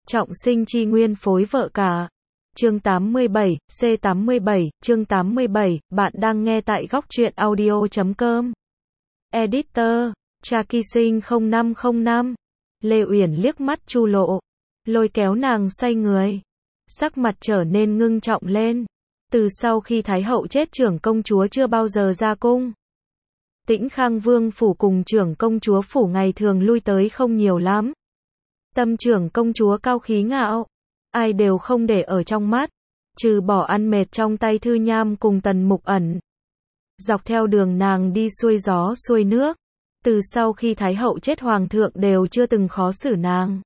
Trọng sinh chi nguyên phối vợ cả. Chương 87, C87, chương 87, bạn đang nghe tại góc truyện audio.com. Editor, Traki Sinh 0505. Lê Uyển liếc mắt Chu Lộ, lôi kéo nàng xoay người. Sắc mặt trở nên ngưng trọng lên. Từ sau khi Thái hậu chết, trưởng công chúa chưa bao giờ ra cung. Tĩnh Khang Vương phủ cùng trưởng công chúa phủ ngày thường lui tới không nhiều lắm. Tâm trưởng công chúa cao khí ngạo, ai đều không để ở trong mắt, trừ bỏ ăn mệt trong tay Thư Nham cùng Tần Mục Ẩn. Dọc theo đường nàng đi xuôi gió xuôi nước, từ sau khi Thái hậu chết hoàng thượng đều chưa từng khó xử nàng.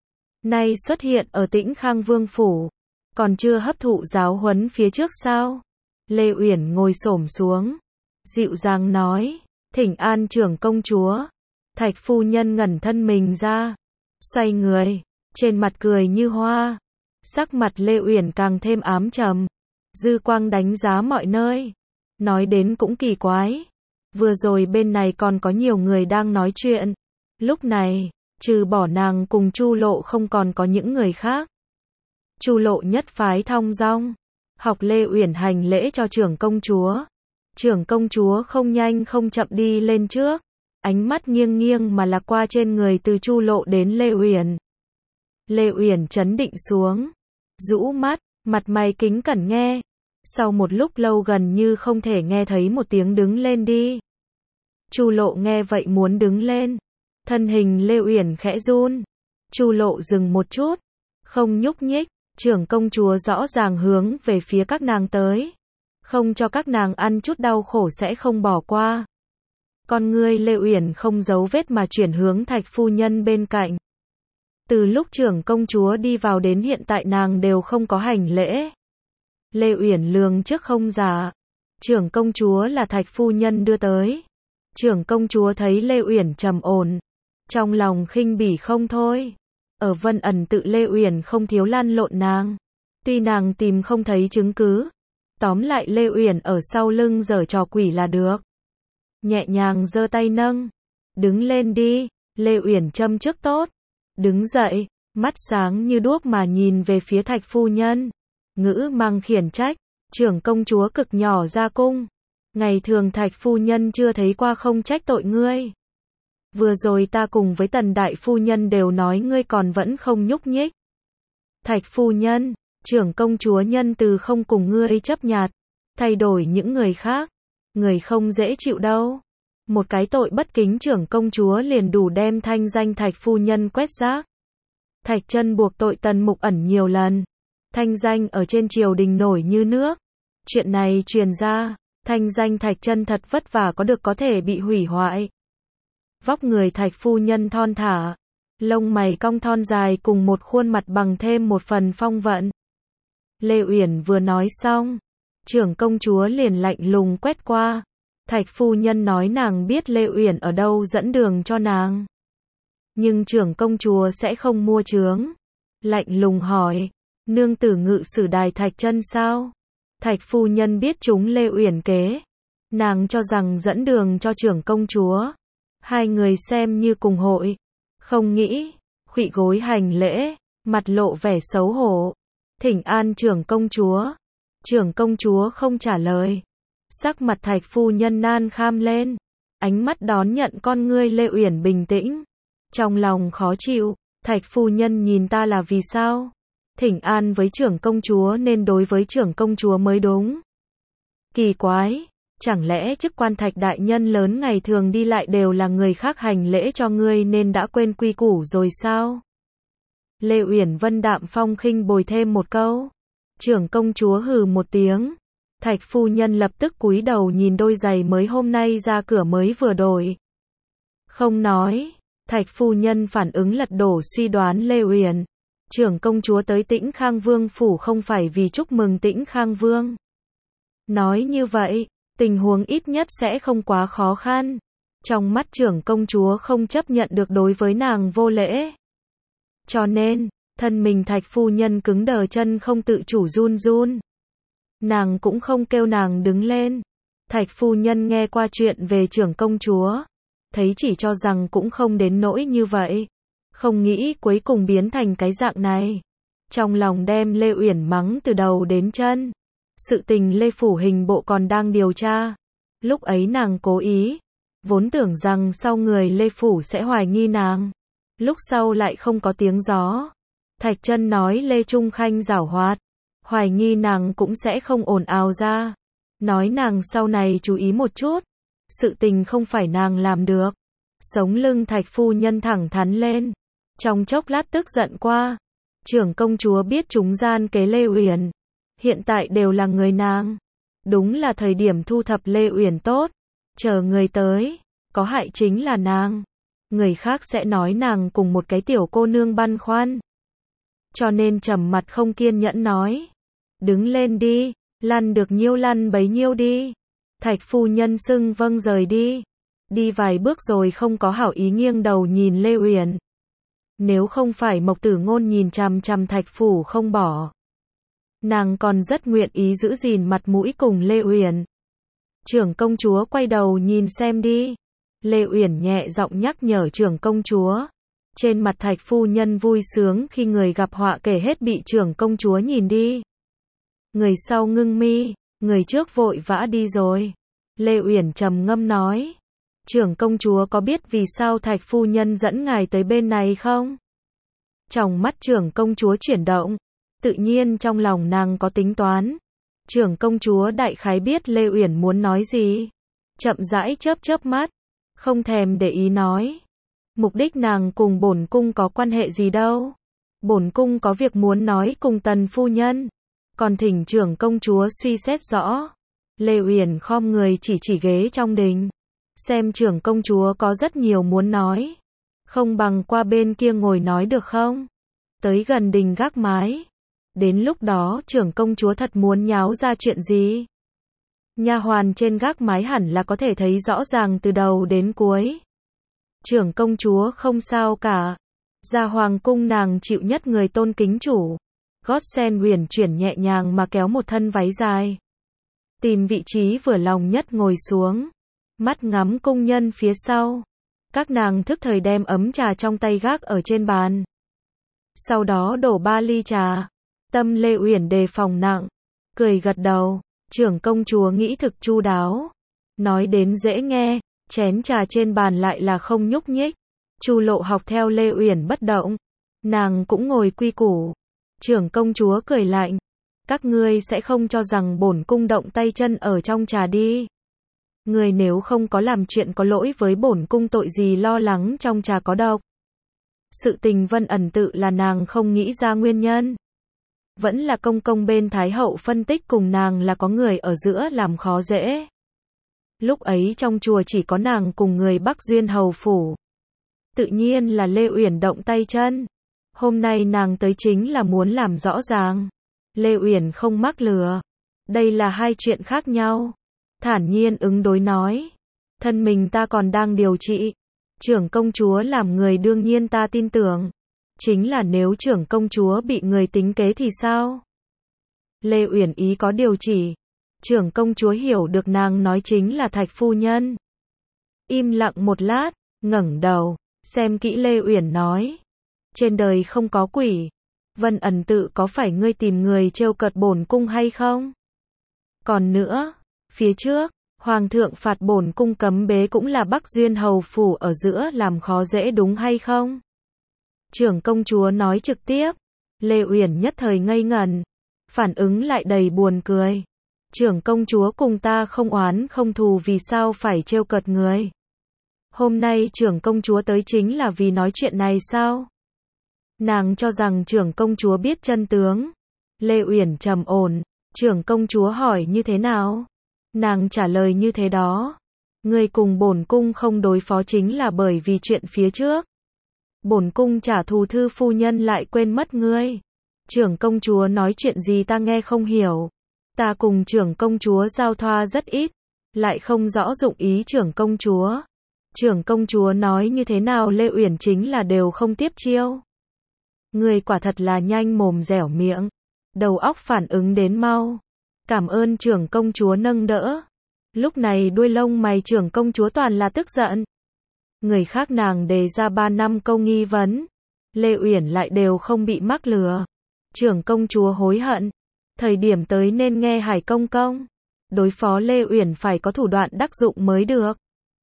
Nay xuất hiện ở Tĩnh Khang Vương phủ, còn chưa hấp thụ giáo huấn phía trước sao? Lê Uyển ngồi xổm xuống, dịu dàng nói, thỉnh an trưởng công chúa. Thạch phu nhân ngẩn thân mình ra, xoay người, trên mặt cười như hoa. Sắc mặt Lê Uyển càng thêm ám trầm, dư quang đánh giá mọi nơi. Nói đến cũng kỳ quái, vừa rồi bên này còn có nhiều người đang nói chuyện, lúc này, trừ bỏ nàng cùng Chu Lộ không còn có những người khác. Chu Lộ nhất phái thong dong, học Lê Uyển hành lễ cho trưởng công chúa. Trưởng công chúa không nhanh không chậm đi lên trước, ánh mắt nghiêng nghiêng mà lạc qua trên người từ Chu Lộ đến Lê Uyển. Lê Uyển trấn định xuống, rũ mắt, mặt mày kính cẩn nghe. Sau một lúc lâu gần như không thể nghe thấy một tiếng đứng lên đi. Chu Lộ nghe vậy muốn đứng lên, thân hình Lê Uyển khẽ run. Chu Lộ dừng một chút, không nhúc nhích. Trưởng công chúa rõ ràng hướng về phía các nàng tới, không cho các nàng ăn chút đau khổ sẽ không bỏ qua. Con ngươi Lê Uyển không giấu vết mà chuyển hướng Thạch phu nhân bên cạnh. Từ lúc trưởng công chúa đi vào đến hiện tại nàng đều không có hành lễ. Lê Uyển lường trước không giả, trưởng công chúa là Thạch phu nhân đưa tới. Trưởng công chúa thấy Lê Uyển trầm ổn, trong lòng khinh bỉ không thôi. Ở Vân Ẩn tự Lê Uyển không thiếu lăn lộn nàng, tuy nàng tìm không thấy chứng cứ, tóm lại Lê Uyển ở sau lưng giở trò quỷ là được. Nhẹ nhàng giơ tay nâng, đứng lên đi. Lê Uyển châm trước tốt, đứng dậy, mắt sáng như đuốc mà nhìn về phía Thạch phu nhân, ngữ mang khiển trách, trưởng công chúa cực nhỏ ra cung, ngày thường Thạch phu nhân chưa thấy qua, không trách tội ngươi. Vừa rồi ta cùng với Tần đại phu nhân đều nói ngươi còn vẫn không nhúc nhích. Thạch phu nhân, trưởng công chúa nhân từ không cùng ngươi chấp nhặt, thay đổi những người khác, người không dễ chịu đâu. Một cái tội bất kính trưởng công chúa liền đủ đem thanh danh Thạch phu nhân quét rác. Thạch Chân buộc tội Tần Mục Ẩn nhiều lần, thanh danh ở trên triều đình nổi như nước. Chuyện này truyền ra, thanh danh Thạch Chân thật vất vả có được có thể bị hủy hoại. Vóc người Thạch phu nhân thon thả, lông mày cong thon dài cùng một khuôn mặt bằng thêm một phần phong vận. Lê Uyển vừa nói xong, trưởng công chúa liền lạnh lùng quét qua. Thạch phu nhân nói nàng biết Lê Uyển ở đâu dẫn đường cho nàng, nhưng trưởng công chúa sẽ không mua chướng. Lạnh lùng hỏi, nương tử ngự sử đài Thạch Chân sao? Thạch phu nhân biết chúng Lê Uyển kế, nàng cho rằng dẫn đường cho trưởng công chúa, hai người xem như cùng hội, không nghĩ, khuỵu gối hành lễ, mặt lộ vẻ xấu hổ. Thỉnh an trưởng công chúa. Trưởng công chúa không trả lời. Sắc mặt Thạch phu nhân nan kham lên, ánh mắt đón nhận con ngươi Lê Uyển bình tĩnh. Trong lòng khó chịu, Thạch phu nhân nhìn ta là vì sao? Thỉnh an với trưởng công chúa nên đối với trưởng công chúa mới đúng. Kỳ quái, chẳng lẽ chức quan Thạch đại nhân lớn ngày thường đi lại đều là người khác hành lễ cho ngươi nên đã quên quy củ rồi sao? Lê Uyển vân đạm phong khinh bồi thêm một câu. Trưởng công chúa hừ một tiếng. Thạch phu nhân lập tức cúi đầu nhìn đôi giày mới hôm nay ra cửa mới vừa đổi. Không nói. Thạch phu nhân phản ứng lật đổ suy đoán Lê Uyển. Trưởng công chúa tới Tĩnh Khang Vương phủ không phải vì chúc mừng Tĩnh Khang Vương. Nói như vậy, tình huống ít nhất sẽ không quá khó khăn. Trong mắt trưởng công chúa không chấp nhận được đối với nàng vô lễ. Cho nên, thân mình Thạch phu nhân cứng đờ, chân không tự chủ run run. Nàng cũng không kêu nàng đứng lên. Thạch phu nhân nghe qua chuyện về trưởng công chúa, thấy chỉ cho rằng cũng không đến nỗi như vậy. Không nghĩ cuối cùng biến thành cái dạng này. Trong lòng đem Lê Uyển mắng từ đầu đến chân. Sự tình Lê Phủ hình bộ còn đang điều tra. Lúc ấy nàng cố ý. Vốn tưởng rằng sau người Lê Phủ sẽ hoài nghi nàng. Lúc sau lại không có tiếng gió. Thạch Chân nói Lê Trung Khanh giảo hoạt. Hoài nghi nàng cũng sẽ không ồn ào ra. Nói nàng sau này chú ý một chút. Sự tình không phải nàng làm được. Sống lưng Thạch phu nhân thẳng thắn lên. Trong chốc lát tức giận qua. Trưởng công chúa biết chúng gian kế Lê Uyển. Hiện tại đều là người nàng. Đúng là thời điểm thu thập Lê Uyển tốt. Chờ người tới. Có hại chính là nàng. Người khác sẽ nói nàng cùng một cái tiểu cô nương băn khoăn. Cho nên trầm mặt không kiên nhẫn nói. Đứng lên đi. Lăn được nhiêu lăn bấy nhiêu đi. Thạch phu nhân xưng vâng rời đi. Đi vài bước rồi không có hảo ý nghiêng đầu nhìn Lê Uyển. Nếu không phải Mộc Tử Ngôn nhìn chằm chằm Thạch phủ không bỏ. Nàng còn rất nguyện ý giữ gìn mặt mũi cùng Lê Uyển. Trưởng công chúa quay đầu nhìn xem đi. Lê Uyển nhẹ giọng nhắc nhở trưởng công chúa. Trên mặt Thạch phu nhân vui sướng khi người gặp họa kể hết bị trưởng công chúa nhìn đi. Người sau ngưng mi, người trước vội vã đi rồi. Lê Uyển trầm ngâm nói. Trưởng công chúa có biết vì sao Thạch phu nhân dẫn ngài tới bên này không? Trong mắt trưởng công chúa chuyển động. Tự nhiên trong lòng nàng có tính toán. Trưởng công chúa đại khái biết Lê Uyển muốn nói gì. Chậm rãi chớp mắt. Không thèm để ý nói. Mục đích nàng cùng bổn cung có quan hệ gì đâu. Bổn cung có việc muốn nói cùng Tần phu nhân. Còn thỉnh trưởng công chúa suy xét rõ. Lê Uyển khom người chỉ ghế trong đình. Xem trưởng công chúa có rất nhiều muốn nói. Không bằng qua bên kia ngồi nói được không? Tới gần đình gác mái. Đến lúc đó trưởng công chúa thật muốn nháo ra chuyện gì? Nha hoàn trên gác mái hẳn là có thể thấy rõ ràng từ đầu đến cuối. Trưởng công chúa không sao cả. Ra hoàng cung nàng chịu nhất người tôn kính chủ. Gót sen uyển chuyển nhẹ nhàng mà kéo một thân váy dài. Tìm vị trí vừa lòng nhất ngồi xuống. Mắt ngắm cung nhân phía sau. Các nàng thức thời đem ấm trà trong tay gác ở trên bàn. Sau đó đổ 3 ly trà. Tâm Lê Uyển đề phòng nặng. Cười gật đầu. Trưởng công chúa nghĩ thực chu đáo. Nói đến dễ nghe. Chén trà trên bàn lại là không nhúc nhích. Chu Lộ học theo Lê Uyển bất động. Nàng cũng ngồi quy củ. Trưởng công chúa cười lạnh. Các ngươi sẽ không cho rằng bổn cung động tay chân ở trong trà đi. Người nếu không có làm chuyện có lỗi với bổn cung tội gì lo lắng trong trà có độc. Sự tình Vân Ẩn tự là nàng không nghĩ ra nguyên nhân. Vẫn là công công bên Thái hậu phân tích cùng nàng là có người ở giữa làm khó dễ. Lúc ấy trong chùa chỉ có nàng cùng người Bắc Duyên hầu phủ. Tự nhiên là Lê Uyển động tay chân. Hôm nay nàng tới chính là muốn làm rõ ràng. Lê Uyển không mắc lừa. Đây là hai chuyện khác nhau. Thản nhiên ứng đối nói. Thân mình ta còn đang điều trị. Trưởng công chúa làm người đương nhiên ta tin tưởng. Chính là nếu trưởng công chúa bị người tính kế thì sao? Lê Uyển ý có điều chỉ. Trưởng công chúa hiểu được nàng nói chính là Thạch phu nhân. Im lặng một lát, ngẩng đầu, xem kỹ Lê Uyển nói. Trên đời không có quỷ. Vân Ẩn tự có phải ngươi tìm người trêu cợt bổn cung hay không? Còn nữa, phía trước, Hoàng thượng phạt bổn cung cấm bế cũng là Bắc Duyên hầu phủ ở giữa làm khó dễ đúng hay không? Trưởng công chúa nói trực tiếp. Lê Uyển nhất thời ngây ngẩn. Phản ứng lại đầy buồn cười. Trưởng công chúa cùng ta không oán không thù vì sao phải trêu cợt người? Hôm nay trưởng công chúa tới chính là vì nói chuyện này sao? Nàng cho rằng trưởng công chúa biết chân tướng. Lê Uyển trầm ổn. Trưởng công chúa hỏi như thế nào? Nàng trả lời như thế đó. Ngươi cùng bổn cung không đối phó chính là bởi vì chuyện phía trước. Bổn cung trả thù thư phu nhân lại quên mất ngươi. Trưởng công chúa nói chuyện gì ta nghe không hiểu. Ta cùng trưởng công chúa giao thoa rất ít. Lại không rõ dụng ý trưởng công chúa. Trưởng công chúa nói như thế nào Lê Uyển chính là đều không tiếp chiêu. Người quả thật là nhanh mồm dẻo miệng. Đầu óc phản ứng đến mau. Cảm ơn trưởng công chúa nâng đỡ. Lúc này đuôi lông mày trưởng công chúa toàn là tức giận. Người khác nàng đề ra 3 năm câu nghi vấn. Lê Uyển lại đều không bị mắc lừa. Trưởng công chúa hối hận. Thời điểm tới nên nghe Hải công công. Đối phó Lê Uyển phải có thủ đoạn đắc dụng mới được.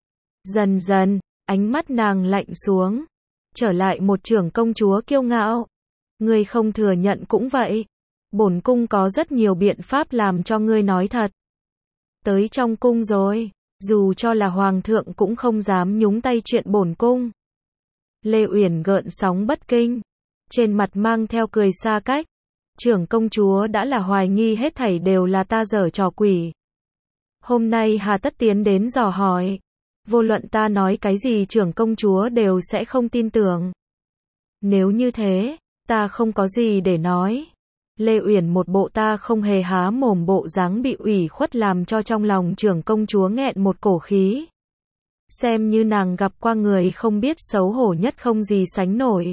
Dần dần, ánh mắt nàng lạnh xuống. Trở lại một trưởng công chúa kiêu ngạo. Ngươi không thừa nhận cũng vậy. Bổn cung có rất nhiều biện pháp làm cho ngươi nói thật. Tới trong cung rồi, dù cho là hoàng thượng cũng không dám nhúng tay chuyện bổn cung. Lê Uyển gợn sóng bất kinh, trên mặt mang theo cười xa cách. Trưởng công chúa đã là hoài nghi hết thảy đều là ta giở trò quỷ. Hôm nay hà tất tiến đến dò hỏi. Vô luận ta nói cái gì trưởng công chúa đều sẽ không tin tưởng. Nếu như thế, ta không có gì để nói. Lê Uyển một bộ ta không hề há mồm bộ dáng bị ủy khuất làm cho trong lòng trưởng công chúa nghẹn một cổ khí. Xem như nàng gặp qua người không biết xấu hổ nhất không gì sánh nổi.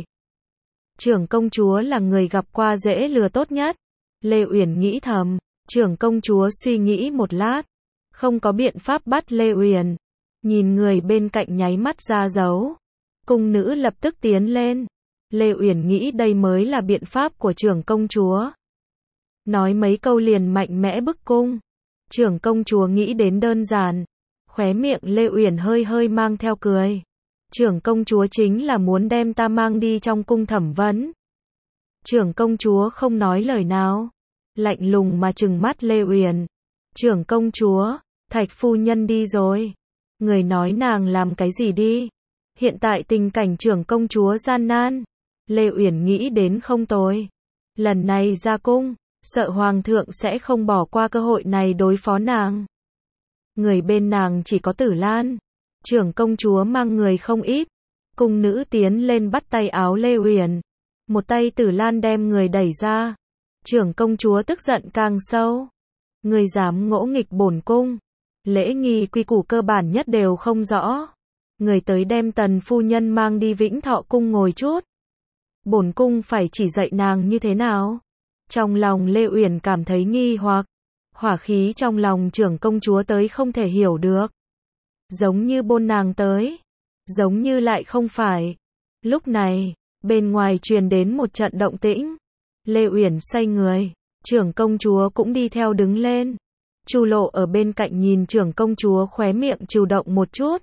Trưởng công chúa là người gặp qua dễ lừa tốt nhất. Lê Uyển nghĩ thầm, trưởng công chúa suy nghĩ một lát, không có biện pháp bắt Lê Uyển. Nhìn người bên cạnh nháy mắt ra dấu. Cung nữ lập tức tiến lên. Lê Uyển nghĩ đây mới là biện pháp của trưởng công chúa. Nói mấy câu liền mạnh mẽ bức cung. Trưởng công chúa nghĩ đến đơn giản. Khóe miệng Lê Uyển hơi hơi mang theo cười. Trưởng công chúa chính là muốn đem ta mang đi trong cung thẩm vấn. Trưởng công chúa không nói lời nào. Lạnh lùng mà trừng mắt Lê Uyển. Trưởng công chúa, Thạch phu nhân đi rồi. Người nói nàng làm cái gì đi. Hiện tại tình cảnh trưởng công chúa gian nan. Lê Uyển nghĩ đến không tồi. Lần này ra cung, sợ hoàng thượng sẽ không bỏ qua cơ hội này đối phó nàng. Người bên nàng chỉ có Tử Lan. Trưởng công chúa mang người không ít. Cung nữ tiến lên bắt tay áo Lê Uyển. Một tay Tử Lan đem người đẩy ra. Trưởng công chúa tức giận càng sâu. Người dám ngỗ nghịch bổn cung. Lễ nghi quy củ cơ bản nhất đều không rõ. Người tới đem Tần phu nhân mang đi Vĩnh Thọ cung ngồi chút. Bổn cung phải chỉ dạy nàng như thế nào? Trong lòng Lê Uyển cảm thấy nghi hoặc. Hỏa khí trong lòng trưởng công chúa tới không thể hiểu được. Giống như bôn nàng tới. Giống như lại không phải. Lúc này, bên ngoài truyền đến một trận động tĩnh. Lê Uyển xoay người. Trưởng công chúa cũng đi theo đứng lên. Chu Lộ ở bên cạnh nhìn trưởng công chúa khóe miệng chịu động một chút.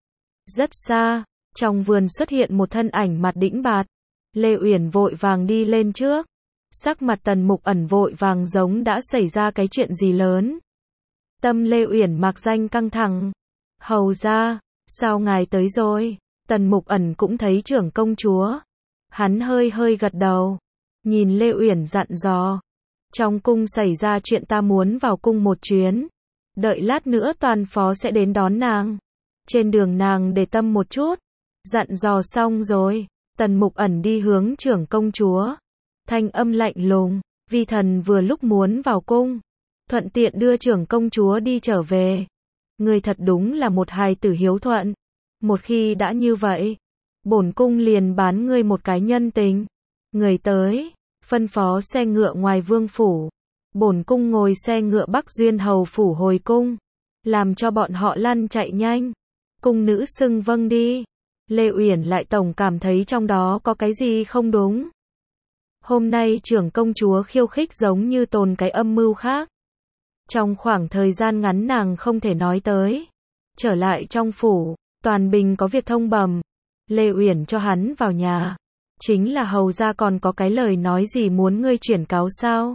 Rất xa, trong vườn xuất hiện một thân ảnh mặt đĩnh bạt. Lê Uyển vội vàng đi lên trước. Sắc mặt Tần Mục Ẩn vội vàng giống đã xảy ra cái chuyện gì lớn. Tâm Lê Uyển mạc danh căng thẳng. Hầu ra, sao ngài tới rồi? Tần Mục Ẩn cũng thấy trưởng công chúa. Hắn hơi hơi gật đầu. Nhìn Lê Uyển dặn dò. Trong cung xảy ra chuyện ta muốn vào cung một chuyến. Đợi lát nữa toàn phó sẽ đến đón nàng. Trên đường nàng để tâm một chút. Dặn dò xong rồi. Tần Mục Ẩn đi hướng trưởng công chúa. Thanh âm lạnh lùng. Vi thần vừa lúc muốn vào cung. Thuận tiện đưa trưởng công chúa đi trở về. Người thật đúng là một hài tử hiếu thuận. Một khi đã như vậy, bổn cung liền bán ngươi một cái nhân tình. Người tới, phân phó xe ngựa ngoài vương phủ. Bổn cung ngồi xe ngựa Bắc Duyên hầu phủ hồi cung. Làm cho bọn họ lăn chạy nhanh. Cung nữ xưng vâng đi. Lê Uyển lại tổng cảm thấy trong đó có cái gì không đúng. Hôm nay trưởng công chúa khiêu khích giống như tồn cái âm mưu khác. Trong khoảng thời gian ngắn nàng không thể nói tới. Trở lại trong phủ, Toàn Bình có việc thông bẩm. Lê Uyển cho hắn vào nhà. Chính là hầu ra còn có cái lời nói gì muốn ngươi chuyển cáo sao?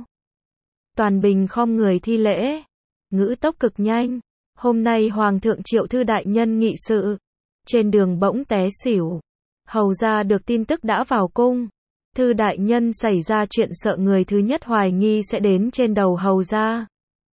Toàn Bình khom người thi lễ. Ngữ tốc cực nhanh. Hôm nay Hoàng thượng triệu Thư đại nhân nghị sự. Trên đường bỗng té xỉu. Hầu ra được tin tức đã vào cung. Thư đại nhân xảy ra chuyện sợ người thứ nhất hoài nghi sẽ đến trên đầu hầu ra.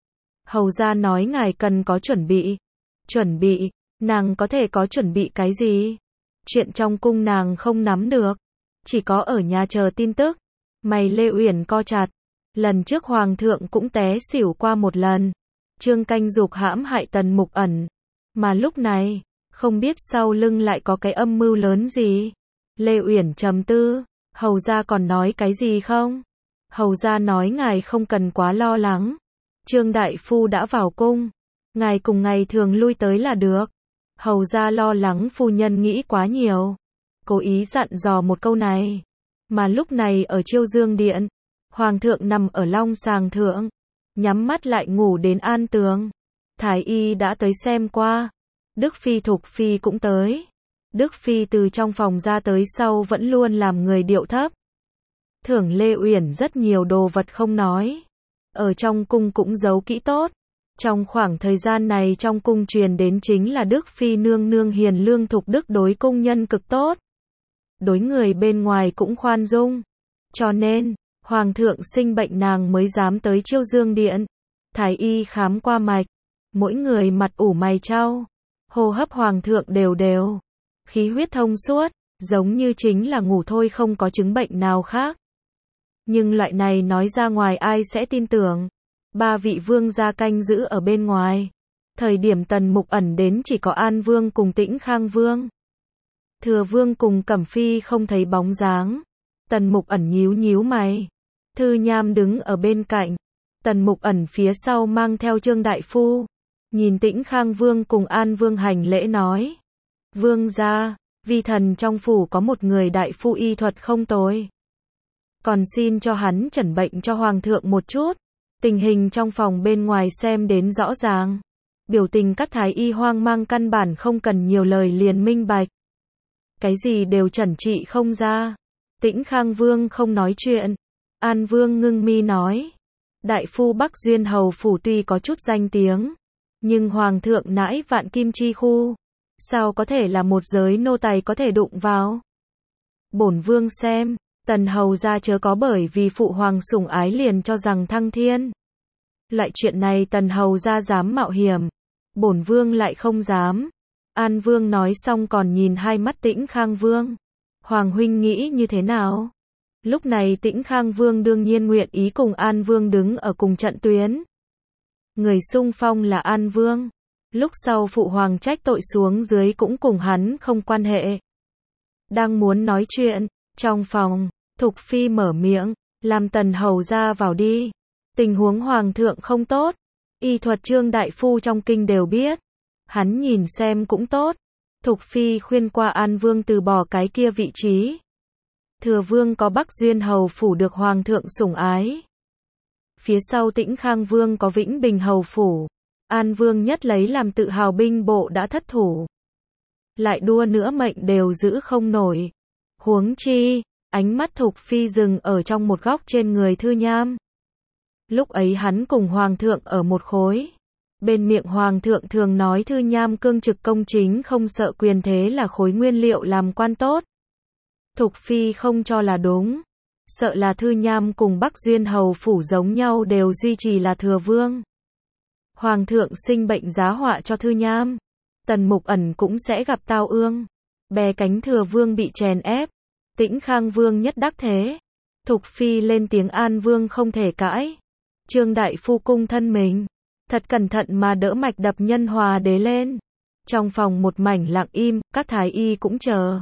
Hầu ra nói ngài cần có chuẩn bị. Chuẩn bị, nàng có thể có chuẩn bị cái gì? Chuyện trong cung nàng không nắm được. Chỉ có ở nhà chờ tin tức. Mày Lê Uyển co chặt. Lần trước Hoàng thượng cũng té xỉu qua một lần. Trương Canh Dục hãm hại Tần Mục Ẩn. Mà lúc này, không biết sau lưng lại có cái âm mưu lớn gì. Lê Uyển trầm tư. Hầu ra còn nói cái gì không? Hầu ra nói ngài không cần quá lo lắng. Trương đại phu đã vào cung. Ngài cùng ngày thường lui tới là được. Hầu ra lo lắng phu nhân nghĩ quá nhiều. Cố ý dặn dò một câu này. Mà lúc này ở Chiêu Dương Điện, Hoàng thượng nằm ở long sàng thượng, nhắm mắt lại ngủ đến an tường. Thái y đã tới xem qua. Đức Phi Thục Phi cũng tới. Đức Phi từ trong phòng ra tới sau vẫn luôn làm người điệu thấp. Thưởng Lê Uyển rất nhiều đồ vật không nói. Ở trong cung cũng giấu kỹ tốt. Trong khoảng thời gian này trong cung truyền đến chính là Đức Phi nương nương hiền lương thục đức, đối cung nhân cực tốt. Đối người bên ngoài cũng khoan dung. Cho nên, Hoàng thượng sinh bệnh nàng mới dám tới Chiêu Dương Điện. Thái y khám qua mạch. Mỗi người mặt ủ mày chau. Hô hấp Hoàng thượng đều đều. Khí huyết thông suốt, giống như chính là ngủ thôi, không có chứng bệnh nào khác. Nhưng loại này nói ra ngoài ai sẽ tin tưởng. 3 vị vương gia canh giữ ở bên ngoài. Thời điểm Tần Mục Ẩn đến chỉ có An Vương cùng Tĩnh Khang Vương. Thừa Vương cùng Cẩm Phi không thấy bóng dáng. Tần Mục Ẩn nhíu nhíu mày. Thư Nham đứng ở bên cạnh. Tần Mục Ẩn phía sau mang theo Trương Đại Phu. Nhìn Tĩnh Khang Vương cùng An Vương hành lễ nói. Vương gia, vi thần trong phủ có một người đại phu y thuật không tồi. Còn xin cho hắn chẩn bệnh cho Hoàng thượng một chút. Tình hình trong phòng bên ngoài xem đến rõ ràng. Biểu tình các thái y hoang mang căn bản không cần nhiều lời liền minh bạch. Cái gì đều chẩn trị không ra. Tĩnh Khang Vương không nói chuyện. An Vương ngưng mi nói. Đại phu Bắc Duyên Hầu phủ tuy có chút danh tiếng. Nhưng Hoàng thượng nãi vạn kim chi khu. Sao có thể là một giới nô tài có thể đụng vào. Bổn Vương xem. Tần hầu gia chớ có bởi vì phụ hoàng sủng ái liền cho rằng thăng thiên. Loại chuyện này Tần hầu gia dám mạo hiểm. Bổn Vương lại không dám. An Vương nói xong còn nhìn hai mắt Tĩnh Khang Vương. Hoàng huynh nghĩ như thế nào? Lúc này Tĩnh Khang Vương đương nhiên nguyện ý cùng An Vương đứng ở cùng trận tuyến. Người xung phong là An Vương. Lúc sau phụ hoàng trách tội xuống dưới cũng cùng hắn không quan hệ. Đang muốn nói chuyện, trong phòng, Thục Phi mở miệng, làm Tần hầu gia vào đi. Tình huống Hoàng thượng không tốt. Y thuật Trương Đại Phu trong kinh đều biết. Hắn nhìn xem cũng tốt. Thục Phi khuyên qua An Vương từ bỏ cái kia vị trí. Thừa Vương có Bắc Duyên Hầu phủ được Hoàng thượng sủng ái. Phía sau Tĩnh Khang Vương có Vĩnh Bình Hầu phủ. An Vương nhất lấy làm tự hào binh bộ đã thất thủ. Lại đua nữa mệnh đều giữ không nổi. Huống chi, ánh mắt Thục Phi dừng ở trong một góc trên người Thư Nham. Lúc ấy hắn cùng Hoàng thượng ở một khối. Bên miệng Hoàng thượng thường nói Thư Nham cương trực công chính không sợ quyền thế là khối nguyên liệu làm quan tốt. Thục Phi không cho là đúng. Sợ là Thư Nham cùng Bắc Duyên Hầu phủ giống nhau đều duy trì là Thừa Vương. Hoàng thượng sinh bệnh giá họa cho Thư Nham. Tần Mục Ẩn cũng sẽ gặp tao ương. Bè cánh Thừa Vương bị chèn ép. Tĩnh Khang Vương nhất đắc thế. Thục Phi lên tiếng An Vương không thể cãi. Trương Đại Phu cung thân mình. Thật cẩn thận mà đỡ mạch đập Nhân Hòa Đế lên. Trong phòng một mảnh lặng im, các thái y cũng chờ.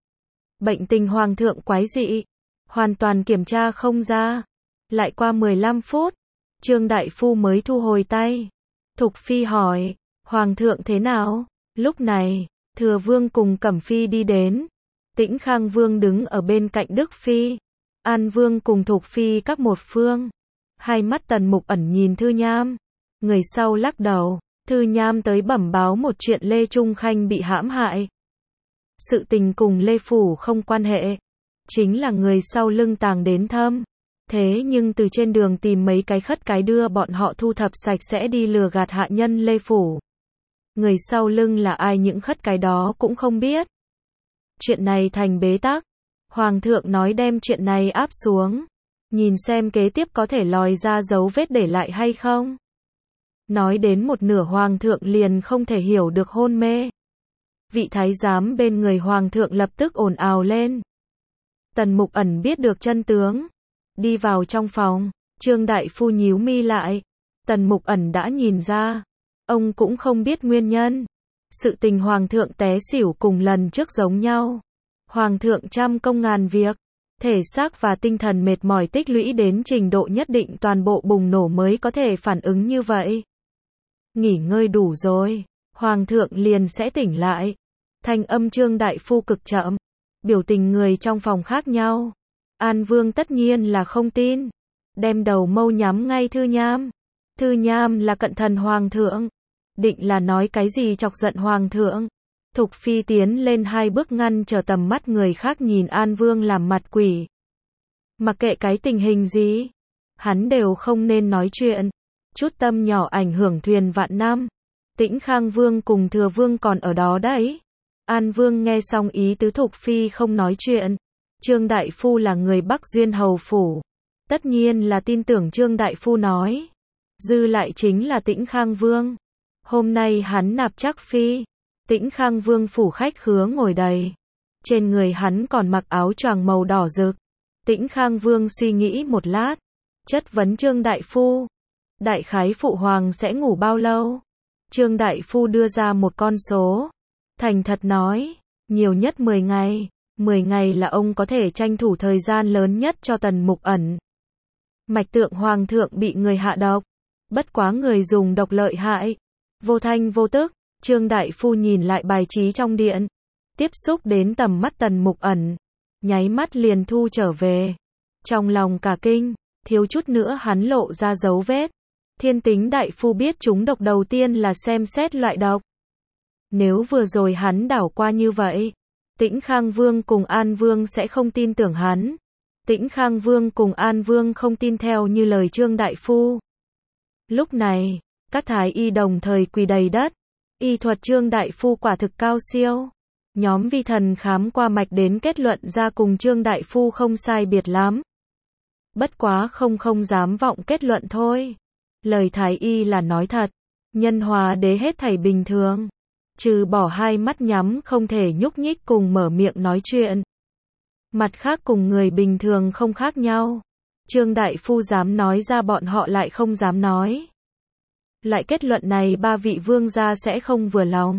Bệnh tình Hoàng thượng quái dị. Hoàn toàn kiểm tra không ra. Lại qua 15 phút. Trương Đại Phu mới thu hồi tay. Thục Phi hỏi. Hoàng thượng thế nào? Lúc này, Thừa Vương cùng Cẩm Phi đi đến. Tĩnh Khang Vương đứng ở bên cạnh Đức Phi. An Vương cùng Thục Phi các một phương. Hai mắt Tần Mục Ẩn nhìn Thư Nham. Người sau lắc đầu. Thư Nham tới bẩm báo một chuyện Lê Trung Khanh bị hãm hại. Sự tình cùng Lê Phủ không quan hệ. Chính là người sau lưng tàng đến thâm. Thế nhưng từ trên đường tìm mấy cái khất cái đưa bọn họ thu thập sạch sẽ đi lừa gạt hạ nhân Lê Phủ. Người sau lưng là ai những khất cái đó cũng không biết. Chuyện này thành bế tắc. Hoàng thượng nói đem chuyện này áp xuống. Nhìn xem kế tiếp có thể lòi ra dấu vết để lại hay không. Nói đến một nửa Hoàng thượng liền không thể hiểu được hôn mê. Vị thái giám bên người Hoàng thượng lập tức ồn ào lên. Tần Mục Ẩn biết được chân tướng. Đi vào trong phòng. Trương Đại Phu nhíu mi lại. Tần Mục Ẩn đã nhìn ra. Ông cũng không biết nguyên nhân. Sự tình Hoàng thượng té xỉu cùng lần trước giống nhau. Hoàng thượng trăm công ngàn việc. Thể xác và tinh thần mệt mỏi tích lũy đến trình độ nhất định toàn bộ bùng nổ mới có thể phản ứng như vậy. Nghỉ ngơi đủ rồi. Hoàng thượng liền sẽ tỉnh lại. Thanh âm Trương Đại Phu cực chậm. Biểu tình người trong phòng khác nhau. An Vương tất nhiên là không tin, đem đầu mâu nhắm ngay Thư Nham. Thư Nham là cận thần hoàng thượng, định là nói cái gì chọc giận hoàng thượng. Thục Phi tiến lên 2 bước ngăn trở tầm mắt người khác nhìn An Vương làm mặt quỷ. Mặc kệ cái tình hình gì, hắn đều không nên nói chuyện. Chút tâm nhỏ ảnh hưởng thuyền vạn năm. Tĩnh Khang Vương cùng Thừa Vương còn ở đó đấy. An Vương nghe xong ý tứ Thục Phi không nói chuyện. Trương Đại Phu là người Bắc Duyên Hầu Phủ, tất nhiên là tin tưởng Trương Đại Phu nói. Dư lại chính là Tĩnh Khang Vương. Hôm nay hắn nạp Trác Phi. Tĩnh Khang Vương phủ khách khứa ngồi đầy. Trên người hắn còn mặc áo choàng màu đỏ rực. Tĩnh Khang Vương suy nghĩ một lát, chất vấn Trương Đại Phu. Đại khái phụ hoàng sẽ ngủ bao lâu? Trương Đại Phu đưa ra một con số. Thành thật nói, nhiều nhất 10 ngày. 10 ngày là ông có thể tranh thủ thời gian lớn nhất cho Tần Mục Ẩn. Mạch tượng hoàng thượng bị người hạ độc. Bất quá người dùng độc lợi hại. Vô thanh vô tức, Trương Đại Phu nhìn lại bài trí trong điện. Tiếp xúc đến tầm mắt Tần Mục Ẩn. Nháy mắt liền thu trở về. Trong lòng cả kinh, thiếu chút nữa hắn lộ ra dấu vết. Thiên Tính Đại Phu biết chúng độc đầu tiên là xem xét loại độc. Nếu vừa rồi hắn đảo qua như vậy, Tĩnh Khang Vương cùng An Vương sẽ không tin tưởng hắn. Tĩnh Khang Vương cùng An Vương không tin theo như lời Trương Đại Phu. Lúc này, các thái y đồng thời quỳ đầy đất. Y thuật Trương Đại Phu quả thực cao siêu. Nhóm vi thần khám qua mạch đến kết luận ra cùng Trương Đại Phu không sai biệt lắm. Bất quá không dám vọng kết luận thôi. Lời thái y là nói thật. Nhân Hòa Đế hết thảy bình thường. Trừ bỏ 2 mắt nhắm không thể nhúc nhích cùng mở miệng nói chuyện. Mặt khác cùng người bình thường không khác nhau. Trương Đại Phu dám nói ra bọn họ lại không dám nói. Loại kết luận này 3 vị vương gia sẽ không vừa lòng.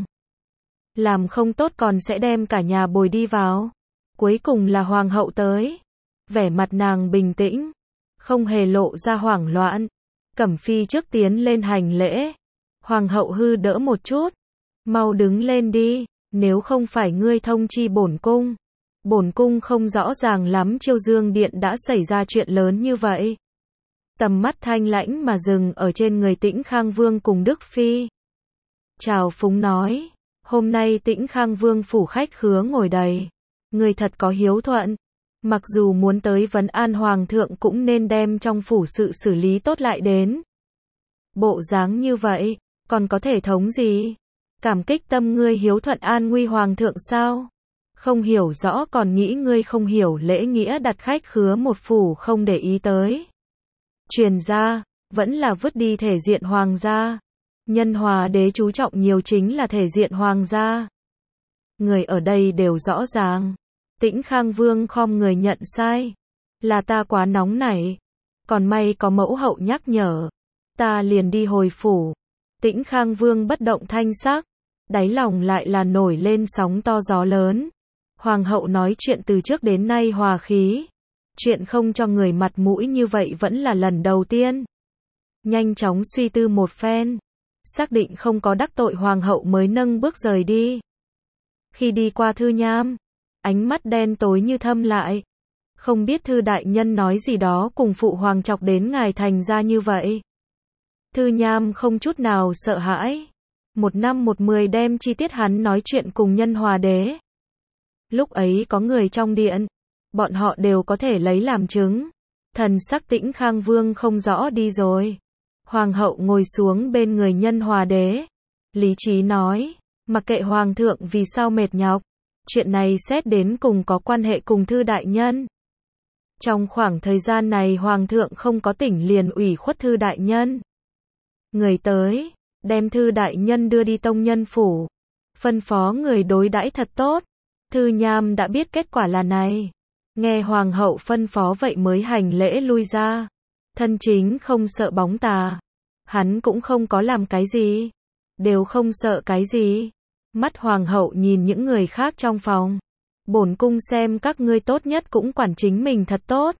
Làm không tốt còn sẽ đem cả nhà bồi đi vào. Cuối cùng là hoàng hậu tới. Vẻ mặt nàng bình tĩnh, không hề lộ ra hoảng loạn. Cẩm Phi trước tiến lên hành lễ. Hoàng hậu hư đỡ một chút. Mau đứng lên đi, nếu không phải ngươi thông chi bổn cung. Bổn cung không rõ ràng lắm Chiêu Dương Điện đã xảy ra chuyện lớn như vậy. Tầm mắt thanh lãnh mà dừng ở trên người Tĩnh Khang Vương cùng Đức Phi. Trào phúng nói, hôm nay Tĩnh Khang Vương phủ khách khứa ngồi đầy. Người thật có hiếu thuận. Mặc dù muốn tới vấn an hoàng thượng cũng nên đem trong phủ sự xử lý tốt lại đến. Bộ dáng như vậy, còn có thể thống gì? Cảm kích tâm ngươi hiếu thuận an nguy hoàng thượng sao? Không hiểu rõ còn nghĩ ngươi không hiểu lễ nghĩa đặt khách khứa một phủ không để ý tới. Truyền ra, vẫn là vứt đi thể diện hoàng gia. Nhân Hòa Đế chú trọng nhiều chính là thể diện hoàng gia. Người ở đây đều rõ ràng. Tĩnh Khang Vương khom người nhận sai. Là ta quá nóng nảy. Còn may có mẫu hậu nhắc nhở. Ta liền đi hồi phủ. Tĩnh Khang Vương bất động thanh sắc. Đáy lòng lại là nổi lên sóng to gió lớn. Hoàng hậu nói chuyện từ trước đến nay hòa khí. Chuyện không cho người mặt mũi như vậy vẫn là lần đầu tiên. Nhanh chóng suy tư một phen. Xác định không có đắc tội hoàng hậu mới nâng bước rời đi. Khi đi qua Thư Nham, ánh mắt đen tối như thâm lại. Không biết Thư đại nhân nói gì đó cùng phụ hoàng chọc đến ngài thành ra như vậy. Thư Nham không chút nào sợ hãi. 1 năm 1 10 đem chi tiết hắn nói chuyện cùng Nhân Hòa Đế. Lúc ấy có người trong điện. Bọn họ đều có thể lấy làm chứng. Thần sắc Tĩnh Khang Vương không rõ đi rồi. Hoàng hậu ngồi xuống bên người Nhân Hòa Đế. Lý trí nói. Mặc kệ hoàng thượng vì sao mệt nhọc. Chuyện này xét đến cùng có quan hệ cùng Thư đại nhân. Trong khoảng thời gian này hoàng thượng không có tỉnh liền ủy khuất Thư đại nhân. Người tới, đem Thư đại nhân đưa đi tông nhân phủ. Phân phó người đối đãi thật tốt. Thư Nham đã biết kết quả là này. Nghe hoàng hậu phân phó vậy mới hành lễ lui ra. Thân chính không sợ bóng tà. Hắn cũng không có làm cái gì. Đều không sợ cái gì. Mắt hoàng hậu nhìn những người khác trong phòng. Bổn cung xem các ngươi tốt nhất cũng quản chính mình thật tốt.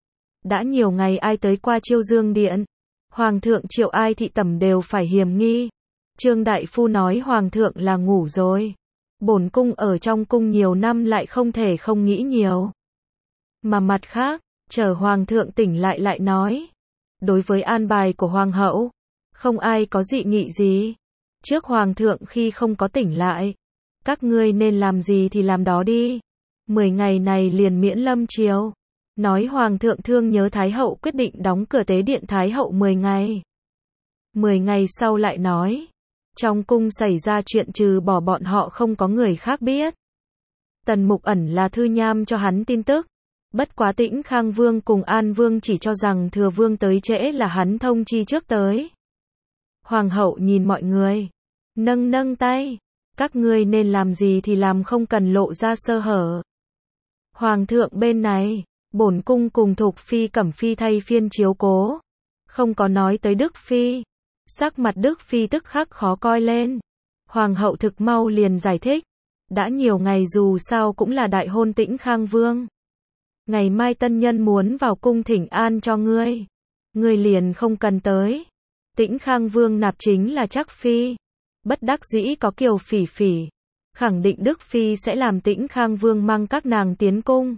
Đã nhiều ngày ai tới qua Chiêu Dương Điện. Hoàng thượng triệu ai thị tẩm đều phải hiềm nghi. Trương Đại Phu nói hoàng thượng là ngủ rồi. Bổn cung ở trong cung nhiều năm lại không thể không nghĩ nhiều. Mà mặt khác, chờ hoàng thượng tỉnh lại nói. Đối với an bài của hoàng hậu, không ai có dị nghị gì. Trước hoàng thượng khi không có tỉnh lại, các ngươi nên làm gì thì làm đó đi. 10 ngày này liền miễn lâm triều. Nói hoàng thượng thương nhớ Thái hậu quyết định đóng cửa tế điện Thái hậu 10 ngày. 10 ngày sau lại nói, trong cung xảy ra chuyện trừ bỏ bọn họ không có người khác biết. Tần Mục Ẩn là thư nham cho hắn tin tức. Bất quá Tĩnh Khang Vương cùng An Vương chỉ cho rằng Thừa Vương tới trễ là hắn thông chi trước tới. Hoàng hậu nhìn mọi người, nâng nâng tay, các ngươi nên làm gì thì làm, không cần lộ ra sơ hở. Hoàng thượng bên này, bổn cung cùng Thục Phi Cẩm Phi thay phiên chiếu cố, không có nói tới Đức Phi. Sắc mặt Đức Phi tức khắc khó coi lên. Hoàng hậu thực mau liền giải thích, đã nhiều ngày dù sao cũng là đại hôn Tĩnh Khang Vương. Ngày mai tân nhân muốn vào cung thỉnh an cho ngươi, ngươi liền không cần tới. Tĩnh Khang Vương nạp chính là Trác Phi. Bất đắc dĩ có Kiều Phỉ Phỉ, khẳng định Đức Phi sẽ làm Tĩnh Khang Vương mang các nàng tiến cung.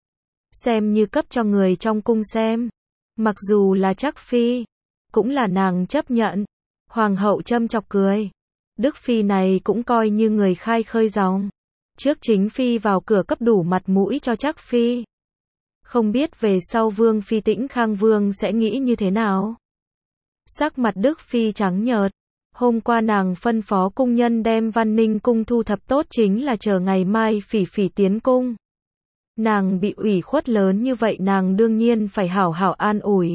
Xem như cấp cho người trong cung xem. Mặc dù là Trác Phi, cũng là nàng chấp nhận. Hoàng hậu châm chọc cười. Đức Phi này cũng coi như người khai khơi dòng. Trước chính Phi vào cửa cấp đủ mặt mũi cho Trác Phi. Không biết về sau Vương Phi Tĩnh Khang Vương sẽ nghĩ như thế nào. Sắc mặt Đức Phi trắng nhợt. Hôm qua nàng phân phó cung nhân đem Văn Ninh cung thu thập tốt, chính là chờ ngày mai Phỉ Phỉ tiến cung. Nàng bị ủy khuất lớn như vậy, nàng đương nhiên phải hảo hảo an ủi.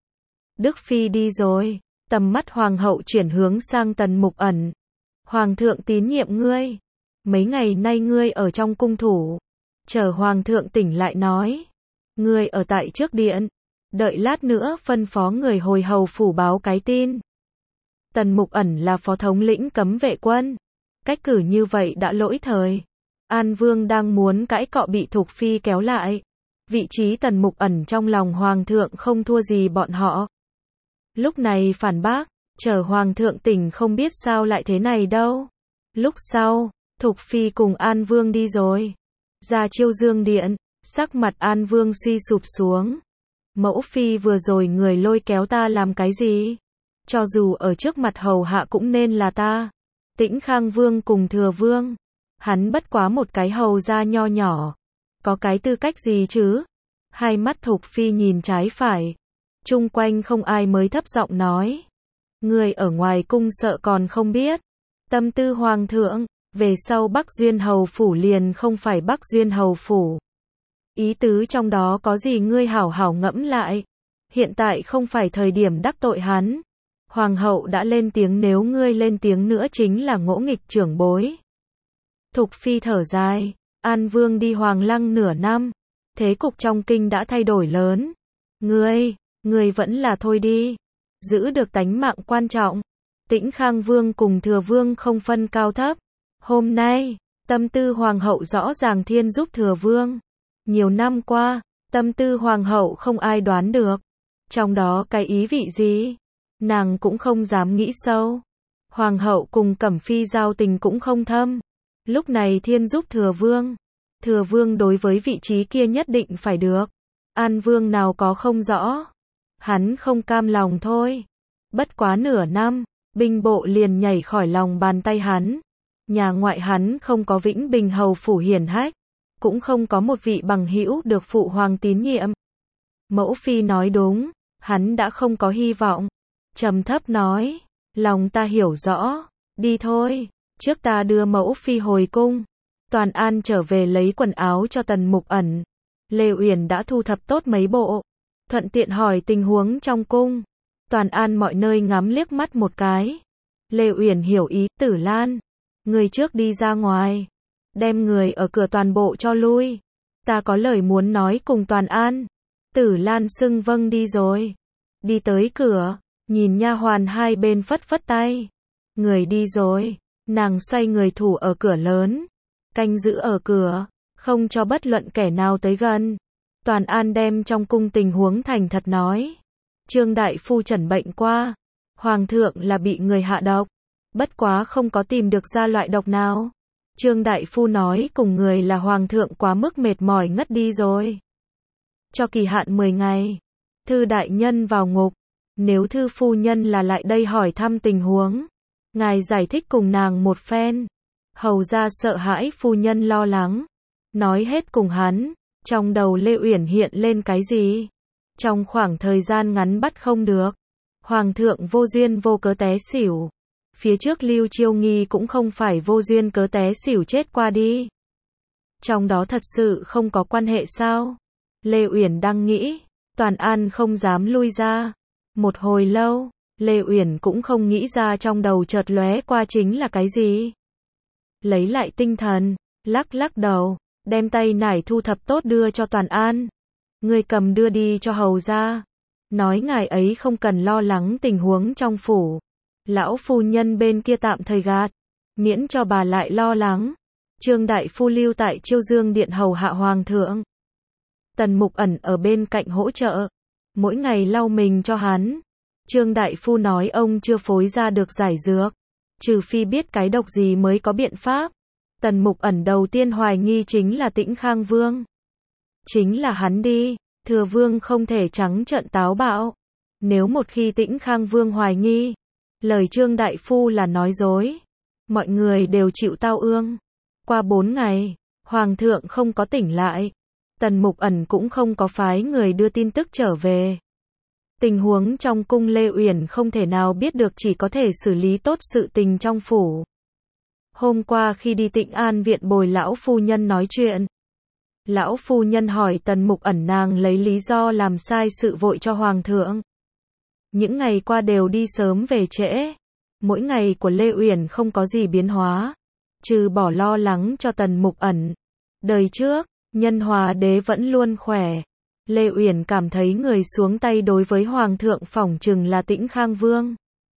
Đức Phi đi rồi, tầm mắt hoàng hậu chuyển hướng sang Tần Mục Ẩn. Hoàng thượng tín nhiệm ngươi. Mấy ngày nay ngươi ở trong cung thủ. Chờ hoàng thượng tỉnh lại nói. Ngươi ở tại trước điện. Đợi lát nữa phân phó người hồi hầu phủ báo cái tin. Tần Mục Ẩn là phó thống lĩnh cấm vệ quân. Cách cử như vậy đã lỗi thời. An Vương đang muốn cãi cọ bị Thục Phi kéo lại. Vị trí Tần Mục Ẩn trong lòng hoàng thượng không thua gì bọn họ. Lúc này phản bác, chờ hoàng thượng tỉnh không biết sao lại thế này đâu. Lúc sau, Thục Phi cùng An Vương đi rồi. Ra Chiêu Dương điện, sắc mặt An Vương suy sụp xuống. Mẫu Phi vừa rồi người lôi kéo ta làm cái gì? Cho dù ở trước mặt hầu hạ cũng nên là ta. Tĩnh Khang Vương cùng Thừa Vương. Hắn bất quá một cái hầu gia nho nhỏ. Có cái tư cách gì chứ? Hai mắt Thục Phi nhìn trái phải. Chung quanh không ai mới thấp giọng nói. Người ở ngoài cung sợ còn không biết. Tâm tư hoàng thượng, về sau Bắc Duyên Hầu Phủ liền không phải Bắc Duyên Hầu Phủ. Ý tứ trong đó có gì ngươi hảo hảo ngẫm lại. Hiện tại không phải thời điểm đắc tội hắn. Hoàng hậu đã lên tiếng, nếu ngươi lên tiếng nữa chính là ngỗ nghịch trưởng bối. Thục Phi thở dài, An Vương đi Hoàng Lăng nửa năm. Thế cục trong kinh đã thay đổi lớn. Ngươi vẫn là thôi đi. Giữ được tánh mạng quan trọng. Tĩnh Khang Vương cùng Thừa Vương không phân cao thấp. Hôm nay, tâm tư hoàng hậu rõ ràng thiên giúp Thừa Vương. Nhiều năm qua, tâm tư hoàng hậu không ai đoán được. Trong đó cái ý vị gì? Nàng cũng không dám nghĩ sâu. Hoàng hậu cùng Cẩm Phi giao tình cũng không thâm. Lúc này thiên giúp Thừa Vương. Thừa Vương đối với vị trí kia nhất định phải được. An Vương nào có không rõ. Hắn không cam lòng thôi. Bất quá nửa năm, binh bộ liền nhảy khỏi lòng bàn tay hắn. Nhà ngoại hắn không có Vĩnh Bình Hầu Phủ hiển hách. Cũng không có một vị bằng hữu được phụ hoàng tín nhiệm. Mẫu Phi nói đúng, hắn đã không có hy vọng. Trầm thấp nói, lòng ta hiểu rõ, đi thôi, trước ta đưa Mẫu Phi hồi cung. Toàn An trở về lấy quần áo cho Tần Mục Ẩn. Lê Uyển đã thu thập tốt mấy bộ, thuận tiện hỏi tình huống trong cung. Toàn An mọi nơi ngắm liếc mắt một cái. Lê Uyển hiểu ý, Tử Lan, người trước đi ra ngoài, đem người ở cửa toàn bộ cho lui. Ta có lời muốn nói cùng Toàn An. Tử Lan xưng vâng đi rồi. Đi tới cửa, nhìn nha hoàn hai bên phất phất tay. Người đi rồi, nàng xoay người thủ ở cửa lớn. Canh giữ ở cửa, không cho bất luận kẻ nào tới gần. Toàn An đem trong cung tình huống thành thật nói. Trương đại phu chẩn bệnh qua. Hoàng thượng là bị người hạ độc. Bất quá không có tìm được ra loại độc nào. Trương đại phu nói cùng người là hoàng thượng quá mức mệt mỏi ngất đi rồi. cho kỳ hạn 10 ngày. Thư đại nhân vào ngục. Nếu thư phu nhân là lại đây hỏi thăm tình huống, ngài giải thích cùng nàng một phen. Hầu ra sợ hãi phu nhân lo lắng. Nói hết cùng hắn. Trong đầu Lê Uyển hiện lên cái gì? Trong khoảng thời gian ngắn bắt không được. Hoàng thượng vô duyên vô cớ té xỉu. Phía trước Lưu Chiêu Nghi cũng không phải vô duyên cớ té xỉu chết qua đi. Trong đó thật sự không có quan hệ sao? Lê Uyển đang nghĩ. Toàn An không dám lui ra. Một hồi lâu, Lê Uyển cũng không nghĩ ra trong đầu chợt lóe qua chính là cái gì. Lấy lại tinh thần, lắc lắc đầu, đem tay nải thu thập tốt đưa cho Toàn An. Người cầm đưa đi cho hầu ra. Nói ngài ấy không cần lo lắng tình huống trong phủ. Lão phu nhân bên kia tạm thời gạt, miễn cho bà lại lo lắng. Trương đại phu lưu tại Chiêu Dương điện hầu hạ hoàng thượng. Tần Mục Ẩn ở bên cạnh hỗ trợ, mỗi ngày lau mình cho hắn. Trương đại phu nói ông chưa phối ra được giải dược, trừ phi biết cái độc gì mới có biện pháp. Tần Mục Ẩn đầu tiên hoài nghi chính là Tĩnh Khang Vương. Chính là hắn đi, Thừa Vương không thể trắng trợn táo bạo. Nếu một khi Tĩnh Khang Vương hoài nghi, lời Trương đại phu là nói dối. Mọi người đều chịu tao ương. Qua 4 ngày, Hoàng thượng không có tỉnh lại. Tần Mục Ẩn cũng không có phái người đưa tin tức trở về. Tình huống trong cung Lê Uyển không thể nào biết được, chỉ có thể xử lý tốt sự tình trong phủ. Hôm qua khi đi Tịnh An viện bồi lão phu nhân nói chuyện, lão phu nhân hỏi Tần Mục Ẩn nàng lấy lý do làm sai sự vội cho hoàng thượng. Những ngày qua đều đi sớm về trễ. Mỗi ngày của Lê Uyển không có gì biến hóa, trừ bỏ lo lắng cho Tần Mục Ẩn. Đời trước, Nhân Hòa đế vẫn luôn khỏe. Lê Uyển cảm thấy người xuống tay đối với hoàng thượng phỏng chừng là Tĩnh Khang Vương.